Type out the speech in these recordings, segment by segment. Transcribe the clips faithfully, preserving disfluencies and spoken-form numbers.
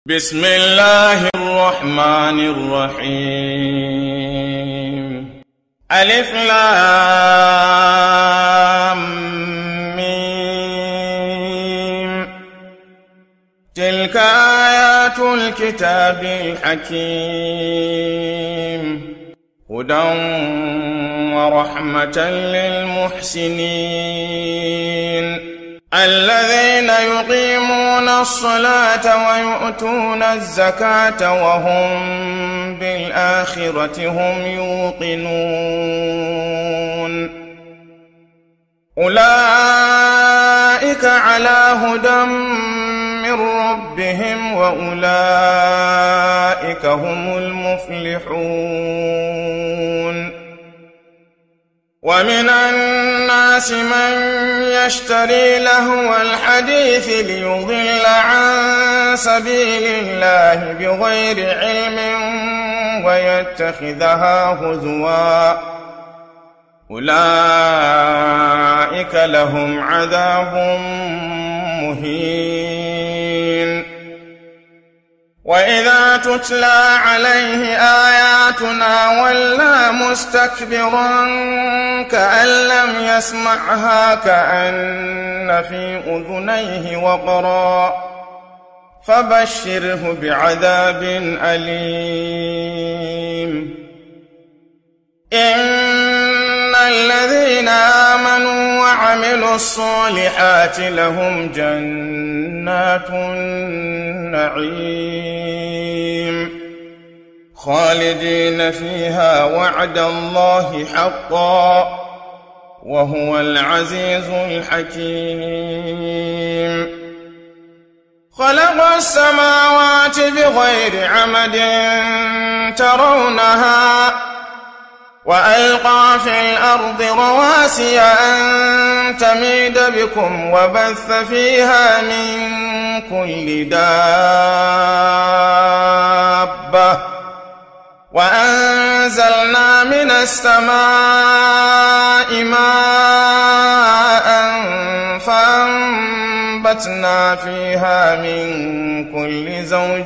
بسم الله الرحمن الرحيم. ألف لام ميم. تلك آيات الكتاب الحكيم هدى ورحمة للمحسنين الذين يقيمون الصلاة ويؤتون الزكاة وهم بالآخرة هم يوقنون أولئك على هدى من ربهم وأولئك هم المفلحون. ومن الناس من يشتري لهو الحديث ليضل عن سبيل الله بغير علم ويتخذها هزوا أولئك لهم عذاب مهين. وإذا تتلى عليه آياتنا ولى مستكبرا كأن لم يسمعها كأن في أذنيه وقرا فبشره بعذاب أليم. إن الذين آمنوا وعملوا الصالحات لهم جنات النعيم خالدين فيها وعد الله حقا وهو العزيز الحكيم. خلق السماوات بغير عمد ترونها وألقى في الأرض رواسي أن تميد بكم وبث فيها من كل دابة وأنزلنا من السماء ماء فأنبتنا فيها من كل زوج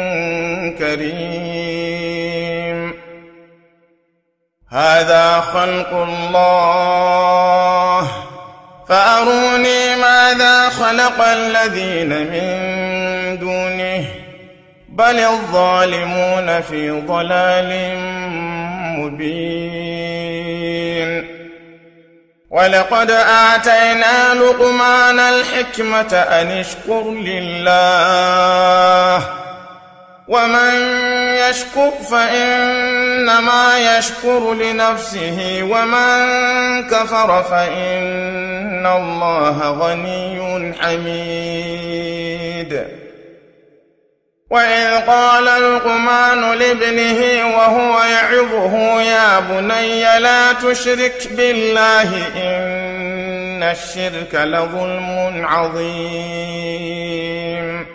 كريم. هذا خلق الله فأروني ماذا خلق الذين من دونه بل الظالمون في ضلال مبين. ولقد آتينا لقمان الحكمة أن اشكر لله ومن يشكر فإنما يشكر لنفسه ومن كفر فإن الله غني حميد. وإذ قال لقمان لابنه وهو يعظه يا بني لا تشرك بالله إن الشرك لظلم عظيم.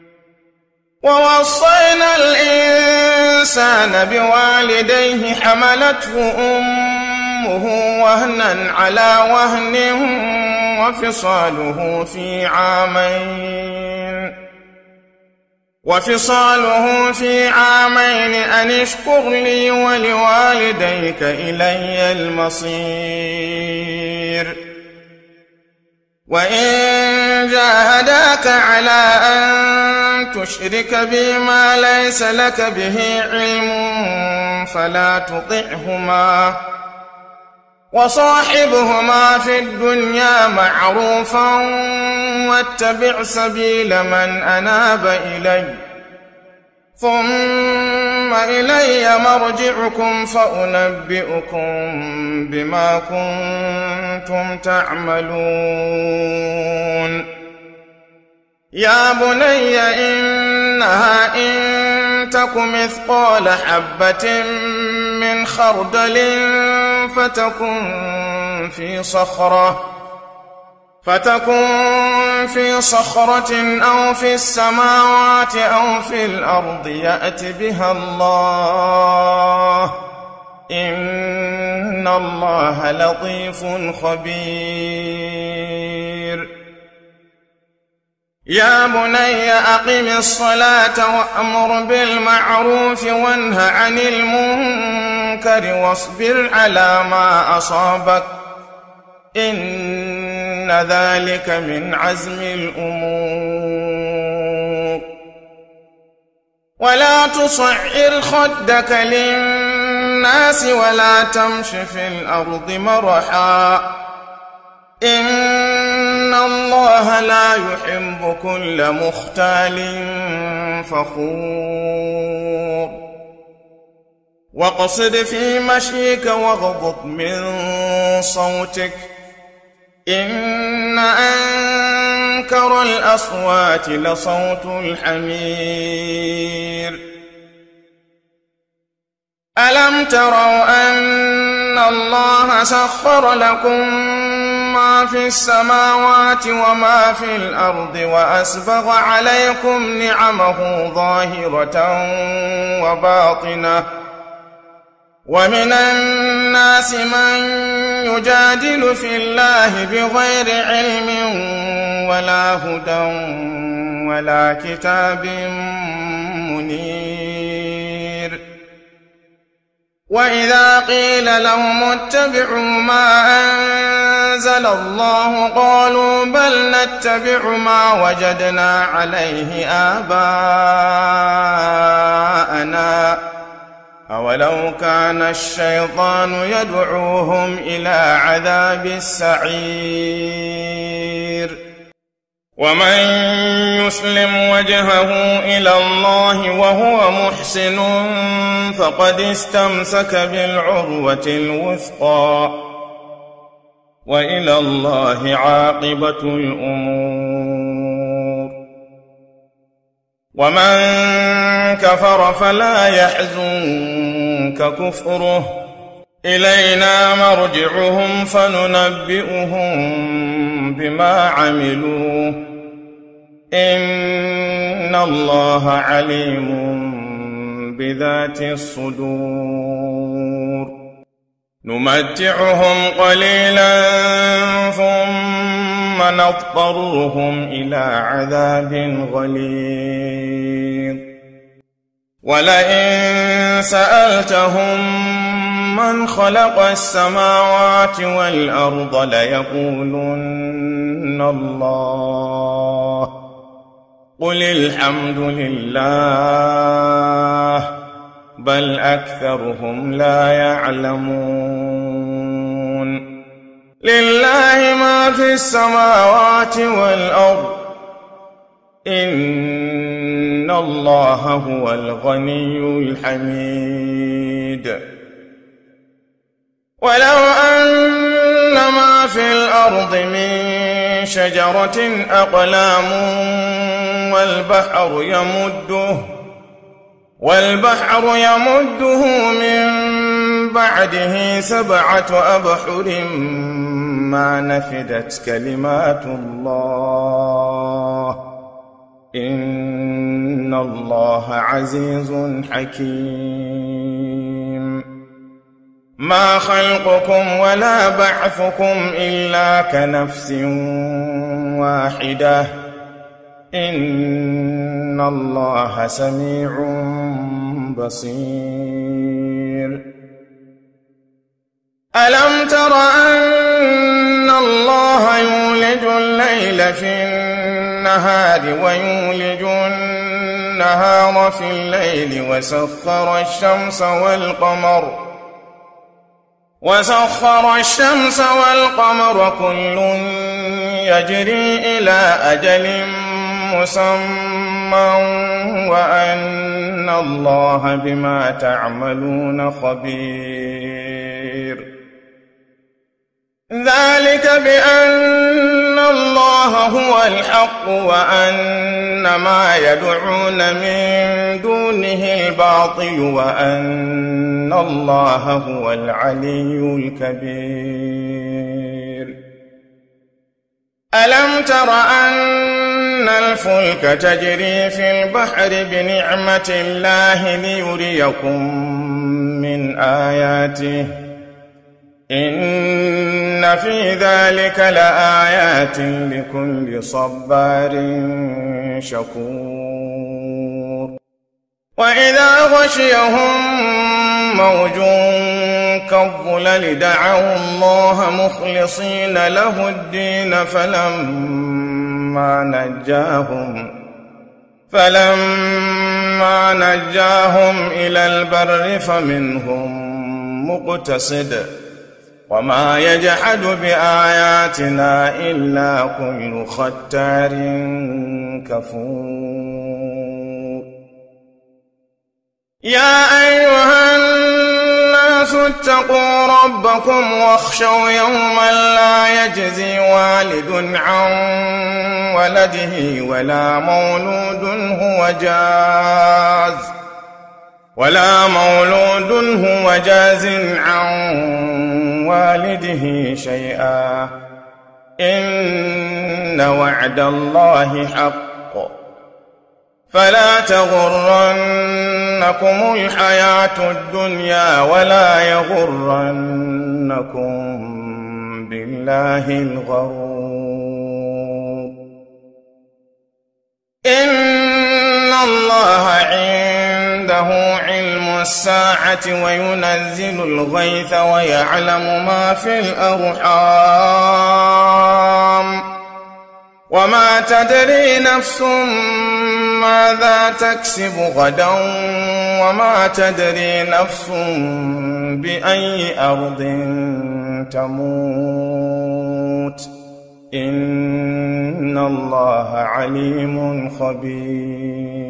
ووصينا الإنسان بوالديه حملته أمه وهنا على وهن وفصاله في عامين وفصاله في عامين أن اشكر لي ولوالديك إلي المصير. وإن جاهداك على أن تشرك بي ما ليس لك به علم فلا تطعهما وصاحبهما في الدنيا معروفا واتبع سبيل من أناب إلي ثم إلي مرجعكم فأنبئكم بما كنتم تعملون. يا بني إنها إن تك مثقال حبة من خردل فتكن في صخرة فتكن في صخرة أو في السماوات أو في الأرض يأت بها الله إن الله لطيف خبير. يا بني أقم الصلاة وأمر بالمعروف وانه عن المنكر واصبر على ما أصابك إن ذلك من عزم الأمور ولا تصعر خدك للناس ولا تمش في الأرض مرحا إن الله لا يحب كل مختال فخور واقصد في مشيك واغضض من صوتك إن أنكر الأصوات لصوت الحمير ألم تروا أن الله سخر لكم ما في السماوات وما في الأرض وأسبغ عليكم نعمه ظاهرة وباطنة ومن الناس من يجادل في الله بغير علم ولا هدى ولا كتاب منير وإذا قيل لهم اتبعوا ما أنزل الله قالوا بل نتبع ما وجدنا عليه آباءنا أولو كان الشيطان يدعوهم إلى عذاب السعير ومن يسلم وجهه إلى الله وهو محسن فقد استمسك بالعروة الوثقى وإلى الله عاقبة الأمور ومن كفر فلا يحزنك كفره إلينا مرجعهم فننبئهم بما عملوا إن الله عليم بذات الصدور نمتعهم قليلا ثم نضطرهم إلى عذاب غليظ ولئن سألتهم من خلق السماوات والأرض ليقولن الله قل الحمد لله بل أكثرهم لا يعلمون لله ما في السماوات والأرض إن الله هو الغني الحميد ولو أن ما في الأرض من شجرة أقلام والبحر يمده والبحر يمده من بعده سبعة أبحر ما نفدت كلمات الله إن الله عزيز حكيم ما خلقكم ولا بعثكم إلا كنفس واحدة إن الله سميع بصير ألم تر أن الله يولج الليل في النهار ويولج النهار في الليل وسخر الشمس والقمر وسخر الشمس والقمر كل يجري إلى أجل مسمى وأن الله بما تعملون خبير ذلك بأن الله هو الحق وأن ما يدعون من دونه الباطل وأن الله هو العلي الكبير ألم تر أن الفلك تجري في البحر بنعمة الله ليريكم من آياته إن في ذلك لآيات لكل صبار شكور وإذا غشيهم موج كالظلل دعوا الله مخلصين له الدين فلما نجاهم فلما نجاهم إلى البر فمنهم مقتصد وما يجحد بآياتنا إلا كل ختار كفور يا أيها الناس اتقوا ربكم واخشوا يوما لا يجزي والد عن ولده ولا مولود هو جاز ولا مولود هو جاز عن والده شيئا إن وعد الله حق فلا تغرنكم الحياة الدنيا ولا يغرنكم بالله الغرور إن الله عنده علم الساعة وينزل الغيث ويعلم ما في الأرحام وما تدري نفس ماذا تكسب غدا وما تدري نفس بأي أرض تموت إن الله عليم خبير